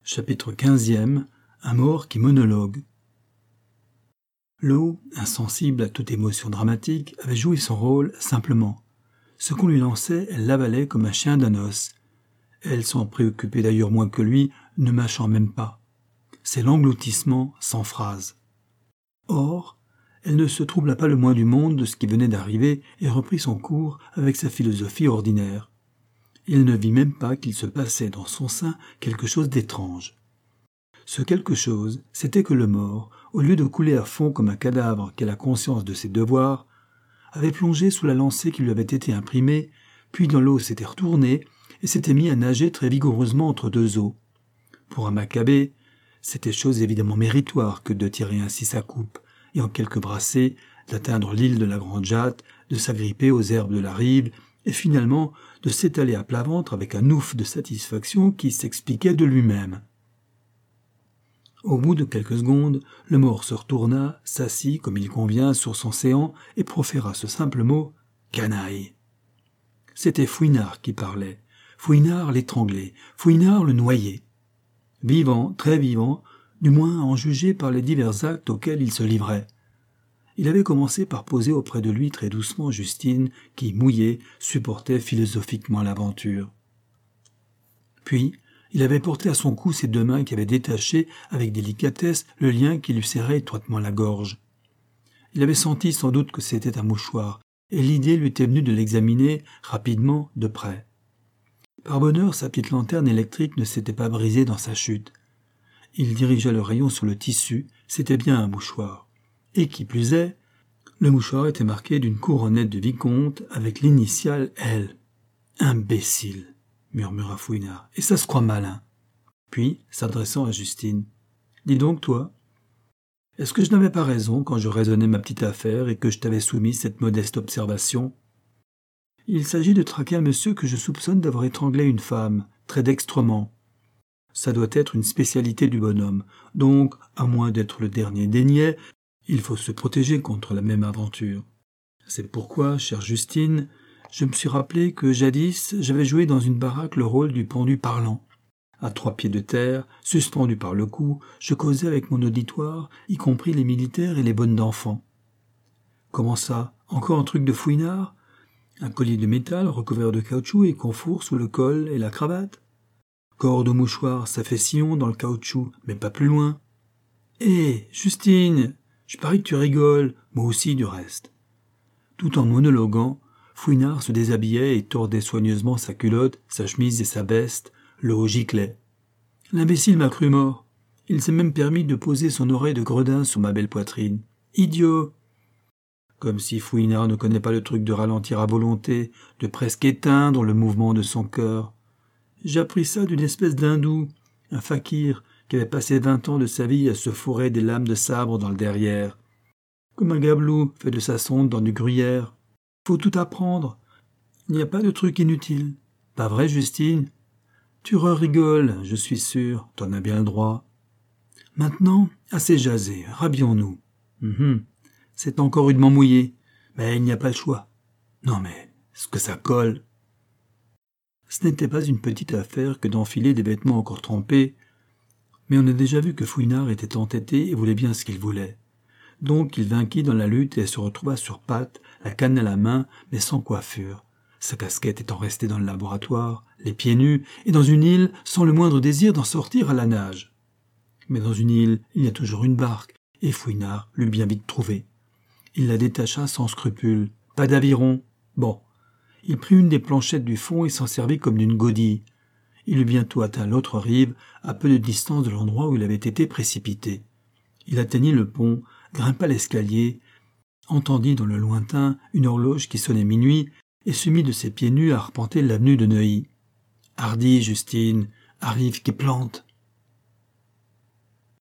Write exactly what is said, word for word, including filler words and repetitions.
Chapitre quinzième. Un mort qui monologue. L'eau, insensible à toute émotion dramatique, avait joué son rôle simplement. Ce qu'on lui lançait, elle l'avalait comme un chien d'un os. Elle s'en préoccupait d'ailleurs moins que lui, ne mâchant même pas. C'est l'engloutissement sans phrase. Or, elle ne se troubla pas le moins du monde de ce qui venait d'arriver et reprit son cours avec sa philosophie ordinaire. Il ne vit même pas qu'il se passait dans son sein quelque chose d'étrange. Ce quelque chose, c'était que le mort, au lieu de couler à fond comme un cadavre qui a la conscience de ses devoirs, avait plongé sous la lancée qui lui avait été imprimée, puis dans l'eau s'était retourné et s'était mis à nager très vigoureusement entre deux eaux. Pour un Maccabée, c'était chose évidemment méritoire que de tirer ainsi sa coupe, et en quelques brassées, d'atteindre l'île de la Grande Jatte, de s'agripper aux herbes de la rive, et finalement de s'étaler à plat ventre avec un ouf de satisfaction qui s'expliquait de lui-même. Au bout de quelques secondes, le mort se retourna, s'assit comme il convient sur son séant et proféra ce simple mot « canaille ». C'était Fouinard qui parlait. Fouinard l'étranglait, Fouinard le noyait. Vivant, très vivant, du moins à en juger par les divers actes auxquels il se livrait. Il avait commencé par poser auprès de lui très doucement Justine, qui, mouillée, supportait philosophiquement l'aventure. Puis, il avait porté à son cou ses deux mains qui avaient détaché avec délicatesse le lien qui lui serrait étroitement la gorge. Il avait senti sans doute que c'était un mouchoir, et l'idée lui était venue de l'examiner rapidement de près. Par bonheur, sa petite lanterne électrique ne s'était pas brisée dans sa chute. Il dirigea le rayon sur le tissu, c'était bien un mouchoir. Et qui plus est, le mouchoir était marqué d'une couronnette de vicomte avec l'initiale L. Imbécile, murmura Fouinard, et ça se croit malin. Puis, s'adressant à Justine, « Dis donc, toi, est-ce que je n'avais pas raison quand je raisonnais ma petite affaire et que je t'avais soumis cette modeste observation ? Il s'agit de traquer un monsieur que je soupçonne d'avoir étranglé une femme, très dextrement. Ça doit être une spécialité du bonhomme, donc, à moins d'être le dernier des niais, il faut se protéger contre la même aventure. C'est pourquoi, chère Justine, je me suis rappelé que jadis, j'avais joué dans une baraque le rôle du pendu parlant. À trois pieds de terre, suspendu par le cou, je causais avec mon auditoire, y compris les militaires et les bonnes d'enfants. Comment ça ? Encore un truc de Fouinard ? Un collier de métal recouvert de caoutchouc et qu'on fourre sous le col et la cravate ? Corde au mouchoir, ça fait sillon dans le caoutchouc, mais pas plus loin. Hé, Justine, je parie que tu rigoles, moi aussi du reste. Tout en monologuant, Fouinard se déshabillait et tordait soigneusement sa culotte, sa chemise et sa veste. L'eau giclait. L'imbécile m'a cru mort. Il s'est même permis de poser son oreille de gredin sur ma belle poitrine. Idiot! Comme si Fouinard ne connaît pas le truc de ralentir à volonté, de presque éteindre le mouvement de son cœur. J'ai appris ça d'une espèce d'hindou, un fakir, qui avait passé vingt ans de sa vie à se fourrer des lames de sabre dans le derrière. Comme un gabelou fait de sa sonde dans du gruyère. Faut tout apprendre. Il n'y a pas de truc inutile. Pas vrai, Justine ? Tu re-rigoles, je suis sûr, t'en as bien le droit. Maintenant, assez jasé, rhabillons-nous. Mmh, c'est encore rudement mouillé, mais il n'y a pas le choix. Non mais, est-ce que ça colle ? Ce n'était pas une petite affaire que d'enfiler des vêtements encore trempés, mais on a déjà vu que Fouinard était entêté et voulait bien ce qu'il voulait. Donc il vainquit dans la lutte et se retrouva sur pattes, la canne à la main, mais sans coiffure. Sa casquette étant restée dans le laboratoire, les pieds nus, et dans une île sans le moindre désir d'en sortir à la nage. Mais dans une île, il y a toujours une barque, et Fouinard l'eut bien vite trouvée. Il la détacha sans scrupule. Pas d'aviron. Bon. Il prit une des planchettes du fond et s'en servit comme d'une godille. Il eut bientôt atteint l'autre rive, à peu de distance de l'endroit où il avait été précipité. Il atteignit le pont, grimpa l'escalier, entendit dans le lointain une horloge qui sonnait minuit, et se mit de ses pieds nus à arpenter l'avenue de Neuilly. « Hardi, Justine, arrive qui plante !»